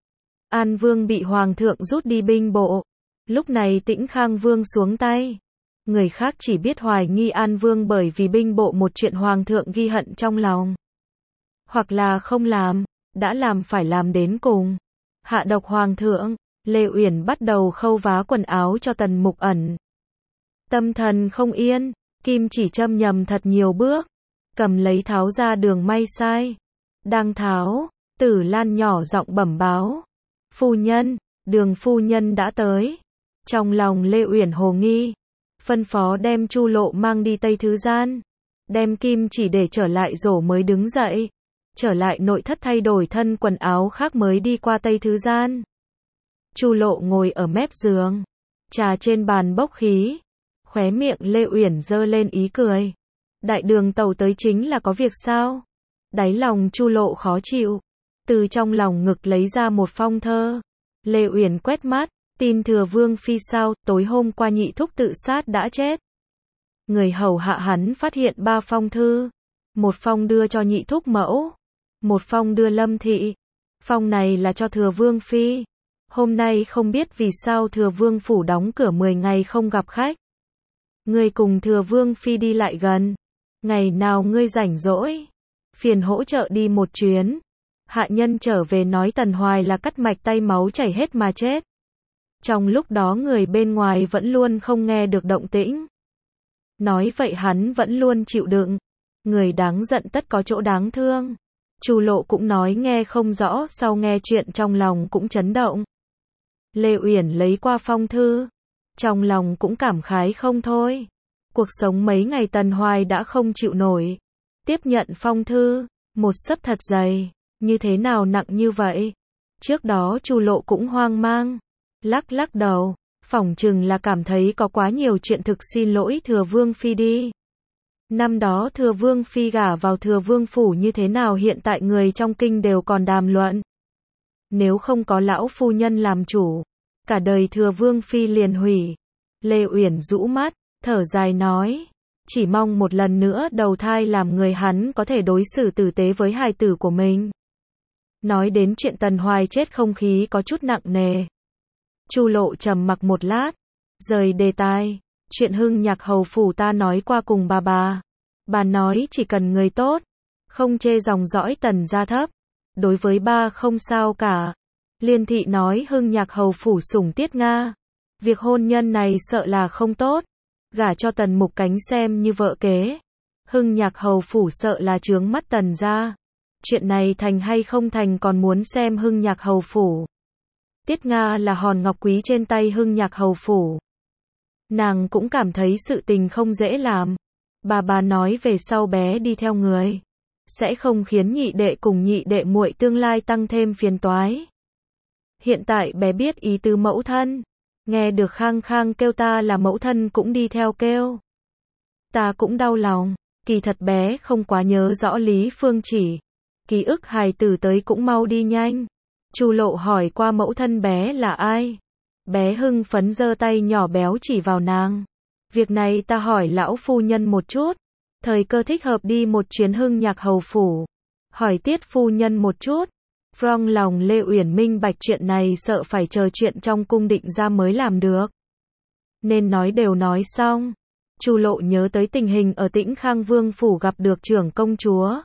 An Vương bị hoàng thượng rút đi binh bộ. Lúc này Tĩnh Khang Vương xuống tay. Người khác chỉ biết hoài nghi An Vương bởi vì binh bộ một chuyện hoàng thượng ghi hận trong lòng. Hoặc là không làm, đã làm phải làm đến cùng. Hạ độc hoàng thượng, Lê Uyển bắt đầu khâu vá quần áo cho Tần Mục Ẩn. Tâm thần không yên, kim chỉ châm nhầm thật nhiều bước. Cầm lấy tháo ra đường may sai. Đang tháo, Tử Lan nhỏ giọng bẩm báo. Phu nhân, Đường phu nhân đã tới. Trong lòng Lê Uyển hồ nghi, phân phó đem Chu Lộ mang đi Tây Thứ Gian. Đem kim chỉ để trở lại rổ mới đứng dậy. Trở lại nội thất thay đổi thân quần áo khác mới đi qua Tây Thứ Gian. Chu Lộ ngồi ở mép giường, trà trên bàn bốc khí. Khóe miệng Lê Uyển giơ lên ý cười. Đại đường tàu tới chính là có việc sao? Đáy lòng Chu Lộ khó chịu. Từ trong lòng ngực lấy ra một phong thơ. Lê Uyển quét mắt, tin Thừa Vương phi sao, tối hôm qua nhị thúc tự sát đã chết. Người hầu hạ hắn phát hiện 3 phong thư. Một phong đưa cho nhị thúc mẫu. Một phong đưa Lâm thị. Phong này là cho Thừa Vương phi. Hôm nay không biết vì sao Thừa Vương phủ đóng cửa 10 ngày không gặp khách. Ngươi cùng Thừa Vương phi đi lại gần. Ngày nào ngươi rảnh rỗi, phiền hỗ trợ đi một chuyến. Hạ nhân trở về nói Tần Hoài là cắt mạch tay máu chảy hết mà chết. Trong lúc đó người bên ngoài vẫn luôn không nghe được động tĩnh. Nói vậy hắn vẫn luôn chịu đựng. Người đáng giận tất có chỗ đáng thương. Chu Lộ cũng nói nghe không rõ, sau nghe chuyện trong lòng cũng chấn động. Lê Uyển lấy qua phong thư, trong lòng cũng cảm khái không thôi. Cuộc sống mấy ngày Tần Hoài đã không chịu nổi. Tiếp nhận phong thư, một xấp thật dày, như thế nào nặng như vậy? Trước đó Chu Lộ cũng hoang mang, lắc lắc đầu, phỏng chừng là cảm thấy có quá nhiều chuyện, thực xin lỗi Thừa Vương phi đi. Năm đó Thừa Vương phi gả vào Thừa Vương phủ như thế nào hiện tại người trong kinh đều còn đàm luận. Nếu không có lão phu nhân làm chủ, cả đời Thừa Vương phi liền hủy. Lê Uyển rũ mắt, thở dài nói, chỉ mong một lần nữa đầu thai làm người hắn có thể đối xử tử tế với hài tử của mình. Nói đến chuyện Tần Hoài chết không khí có chút nặng nề. Chu Lộ trầm mặc một lát, rời đề tài, chuyện Hưng Nhạc hầu phủ ta nói qua cùng bà. Bà nói chỉ cần người tốt, không chê dòng dõi Tần gia thấp, đối với ba không sao cả. Liên thị nói Hưng Nhạc hầu phủ sủng Tiết Nga, việc hôn nhân này sợ là không tốt, gả cho Tần Mục Cánh xem như vợ kế. Hưng Nhạc hầu phủ sợ là chướng mắt Tần gia. Chuyện này thành hay không thành còn muốn xem Hưng Nhạc hầu phủ. Tiết Nga là hòn ngọc quý trên tay Hưng Nhạc hầu phủ. Nàng cũng cảm thấy sự tình không dễ làm. Bà nói về sau bé đi theo người, sẽ không khiến nhị đệ cùng nhị đệ muội tương lai tăng thêm phiền toái. Hiện tại bé biết ý tứ mẫu thân. Nghe được Khang Khang kêu ta là mẫu thân cũng đi theo kêu. Ta cũng đau lòng. Kỳ thật bé không quá nhớ rõ Lý Phương Chỉ. Ký ức hài tử tới cũng mau đi nhanh. Chu Lộ hỏi qua mẫu thân bé là ai. Bé hưng phấn giơ tay nhỏ béo chỉ vào nàng. Việc này ta hỏi lão phu nhân một chút. Thời cơ thích hợp đi một chuyến Hưng Nhạc hầu phủ. Hỏi Tiết phu nhân một chút. Trong lòng Lê Uyển minh bạch chuyện này sợ phải chờ chuyện trong cung định ra mới làm được. Nên nói đều nói xong. Chu Lộ nhớ tới tình hình ở Tĩnh Khang Vương phủ gặp được trưởng công chúa.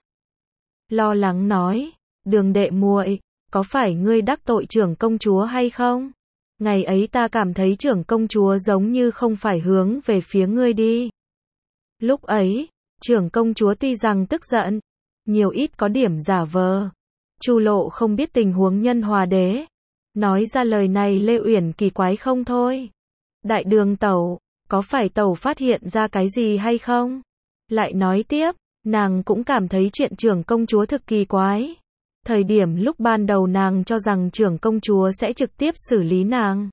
Lo lắng nói, Đường đệ muội, có phải ngươi đắc tội trưởng công chúa hay không? Ngày ấy ta cảm thấy trưởng công chúa giống như không phải hướng về phía ngươi đi. Lúc ấy, trưởng công chúa tuy rằng tức giận, nhiều ít có điểm giả vờ. Chu Lộ không biết tình huống nhân hòa đế. Nói ra lời này Lê Uyển kỳ quái không thôi. Đại đường tẩu, có phải tẩu phát hiện ra cái gì hay không? Lại nói tiếp, nàng cũng cảm thấy chuyện trưởng công chúa thực kỳ quái. Thời điểm lúc ban đầu nàng cho rằng trưởng công chúa sẽ trực tiếp xử lý nàng.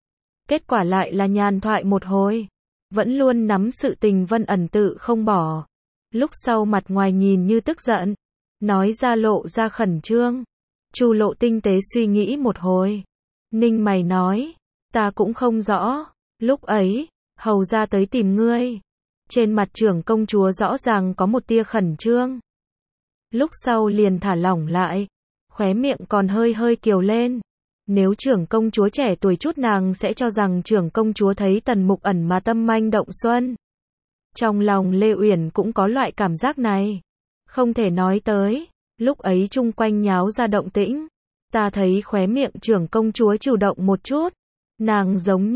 Kết quả lại là nhàn thoại một hồi. Vẫn luôn nắm sự tình Vân ẩn tự không bỏ. Lúc sau mặt ngoài nhìn như tức giận. Nói ra lộ ra khẩn trương. Chu Lộ tinh tế suy nghĩ một hồi. Ninh mày nói. Ta cũng không rõ. Lúc ấy, hầu ra tới tìm ngươi. Trên mặt trưởng công chúa rõ ràng có một tia khẩn trương. Lúc sau liền thả lỏng lại. Khóe miệng còn hơi hơi kiều lên. Nếu trưởng công chúa trẻ tuổi chút nàng sẽ cho rằng trưởng công chúa thấy Tần Mục Ẩn mà tâm manh động xuân. Trong lòng Lê Uyển cũng có loại cảm giác này. Không thể nói tới. Lúc ấy chung quanh nháo ra động tĩnh. Ta thấy khóe miệng trưởng công chúa chủ động một chút. Nàng giống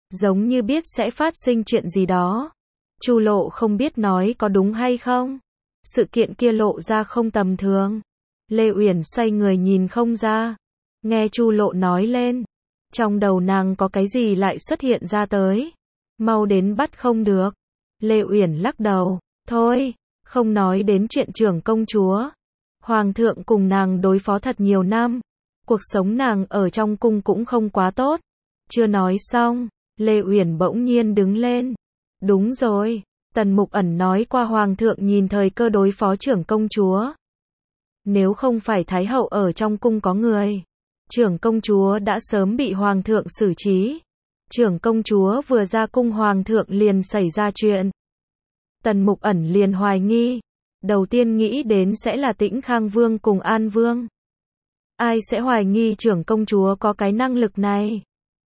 như biết sẽ phát sinh chuyện gì đó. Chu Lộ không biết nói có đúng hay không. Sự kiện kia lộ ra không tầm thường. Lê Uyển xoay người nhìn không ra. Nghe Chu Lộ nói lên. Trong đầu nàng có cái gì lại xuất hiện ra tới. Mau đến bắt không được. Lê Uyển lắc đầu. Thôi, không nói đến chuyện trưởng công chúa. Hoàng thượng cùng nàng đối phó thật nhiều năm. Cuộc sống nàng ở trong cung cũng không quá tốt. Chưa nói xong, Lê Uyển bỗng nhiên đứng lên. Đúng rồi, Tần Mục Ẩn nói qua Hoàng thượng nhìn thời cơ đối phó trưởng công chúa. Nếu không phải Thái hậu ở trong cung có người, trưởng công chúa đã sớm bị Hoàng thượng xử trí. Trưởng công chúa vừa ra cung Hoàng thượng liền xảy ra chuyện. Tần Mục Ẩn liền hoài nghi. Đầu tiên nghĩ đến sẽ là Tĩnh Khang Vương cùng An Vương. Ai sẽ hoài nghi trưởng công chúa có cái năng lực này?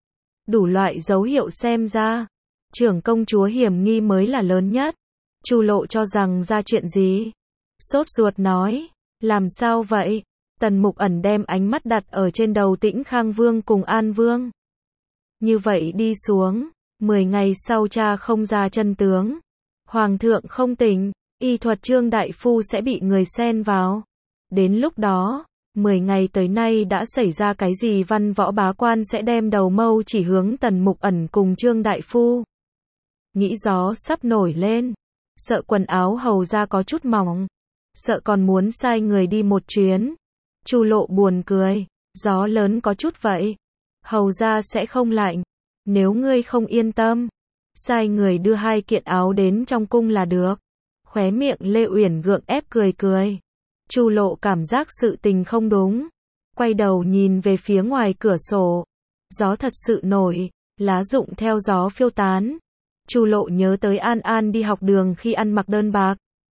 Đủ loại dấu hiệu xem ra. Trưởng công chúa hiểm nghi mới là lớn nhất. Chu Lộ cho rằng ra chuyện gì? Sốt ruột nói. Làm sao vậy? Tần Mục Ẩn đem ánh mắt đặt ở trên đầu Tĩnh Khang Vương cùng An Vương. Như vậy đi xuống. 10 ngày sau cha không ra chân tướng. Hoàng thượng không tỉnh. Y thuật Trương đại phu sẽ bị người xen vào. Đến lúc đó, 10 ngày tới nay đã xảy ra cái gì văn võ bá quan sẽ đem đầu mâu chỉ hướng Tần Mục Ẩn cùng Trương đại phu. Nghĩ gió sắp nổi lên. Sợ quần áo hầu ra có chút mỏng. Sợ còn muốn sai người đi một chuyến. Chu Lộ buồn cười. Gió lớn có chút vậy. Hầu ra sẽ không lạnh. Nếu ngươi không yên tâm, sai người đưa 2 kiện áo đến trong cung là được. Khóe miệng Lê Uyển gượng ép cười cười. Chu Lộ cảm giác sự tình không đúng. Quay đầu nhìn về phía ngoài cửa sổ. Gió thật sự nổi. Lá rụng theo gió phiêu tán. Chu Lộ nhớ tới An An đi học đường khi ăn mặc đơn bạc.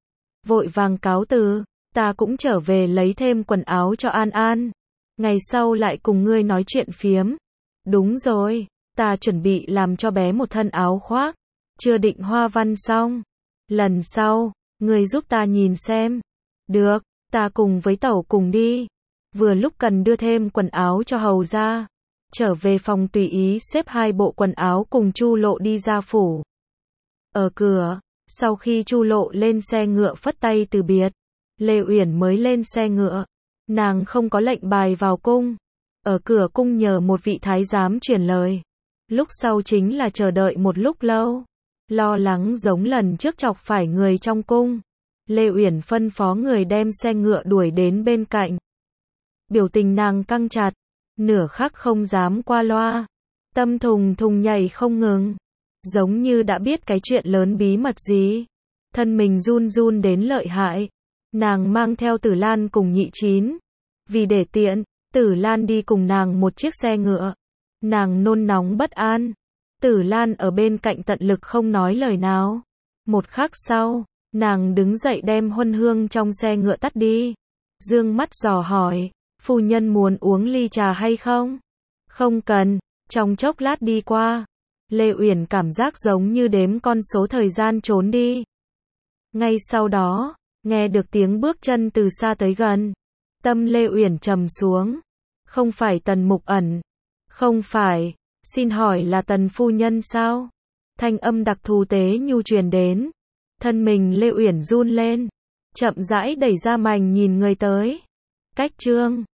Vội vàng cáo từ. Ta cũng trở về lấy thêm quần áo cho An An. Ngày sau lại cùng ngươi nói chuyện phiếm. Đúng rồi. Ta chuẩn bị làm cho bé một thân áo khoác. Chưa định hoa văn xong. Lần sau, ngươi giúp ta nhìn xem. Được, ta cùng với tẩu cùng đi. Vừa lúc cần đưa thêm quần áo cho hầu ra. Trở về phòng tùy ý xếp 2 bộ quần áo cùng Chu Lộ đi ra phủ. Ở cửa, Sau khi Chu Lộ lên xe ngựa phất tay từ biệt, Lê Uyển mới lên xe ngựa. Nàng không có lệnh bài vào cung. Ở cửa cung nhờ một vị thái giám truyền lời. Lúc sau chính là chờ đợi một lúc lâu. Lo lắng giống lần trước chọc phải người trong cung. Lê Uyển phân phó người đem xe ngựa đuổi đến bên cạnh. Biểu tình nàng căng chặt, nửa khắc không dám qua loa. Tâm thùng thùng nhảy không ngừng. Giống như đã biết cái chuyện lớn bí mật gì. Thân mình run run đến lợi hại. Nàng mang theo Tử Lan cùng Nhị Chín. Vì để tiện, Tử Lan đi cùng nàng một chiếc xe ngựa. Nàng nôn nóng bất an. Tử Lan ở bên cạnh tận lực không nói lời nào. Một khắc sau, nàng đứng dậy đem huân hương trong xe ngựa tắt đi. Dương mắt dò hỏi, phu nhân muốn uống ly trà hay không? Không cần, trong chốc lát đi qua. Lê Uyển cảm giác giống như đếm con số thời gian trốn đi. Ngay sau đó, nghe được tiếng bước chân từ xa tới gần. Tâm Lê Uyển trầm xuống. Không phải Tần Mục Ẩn. Không phải, xin hỏi là Tần phu nhân sao? Thanh âm đặc thù tế nhu truyền đến. Thân mình Lê Uyển run lên. Chậm rãi đẩy ra mành nhìn người tới. Cách chương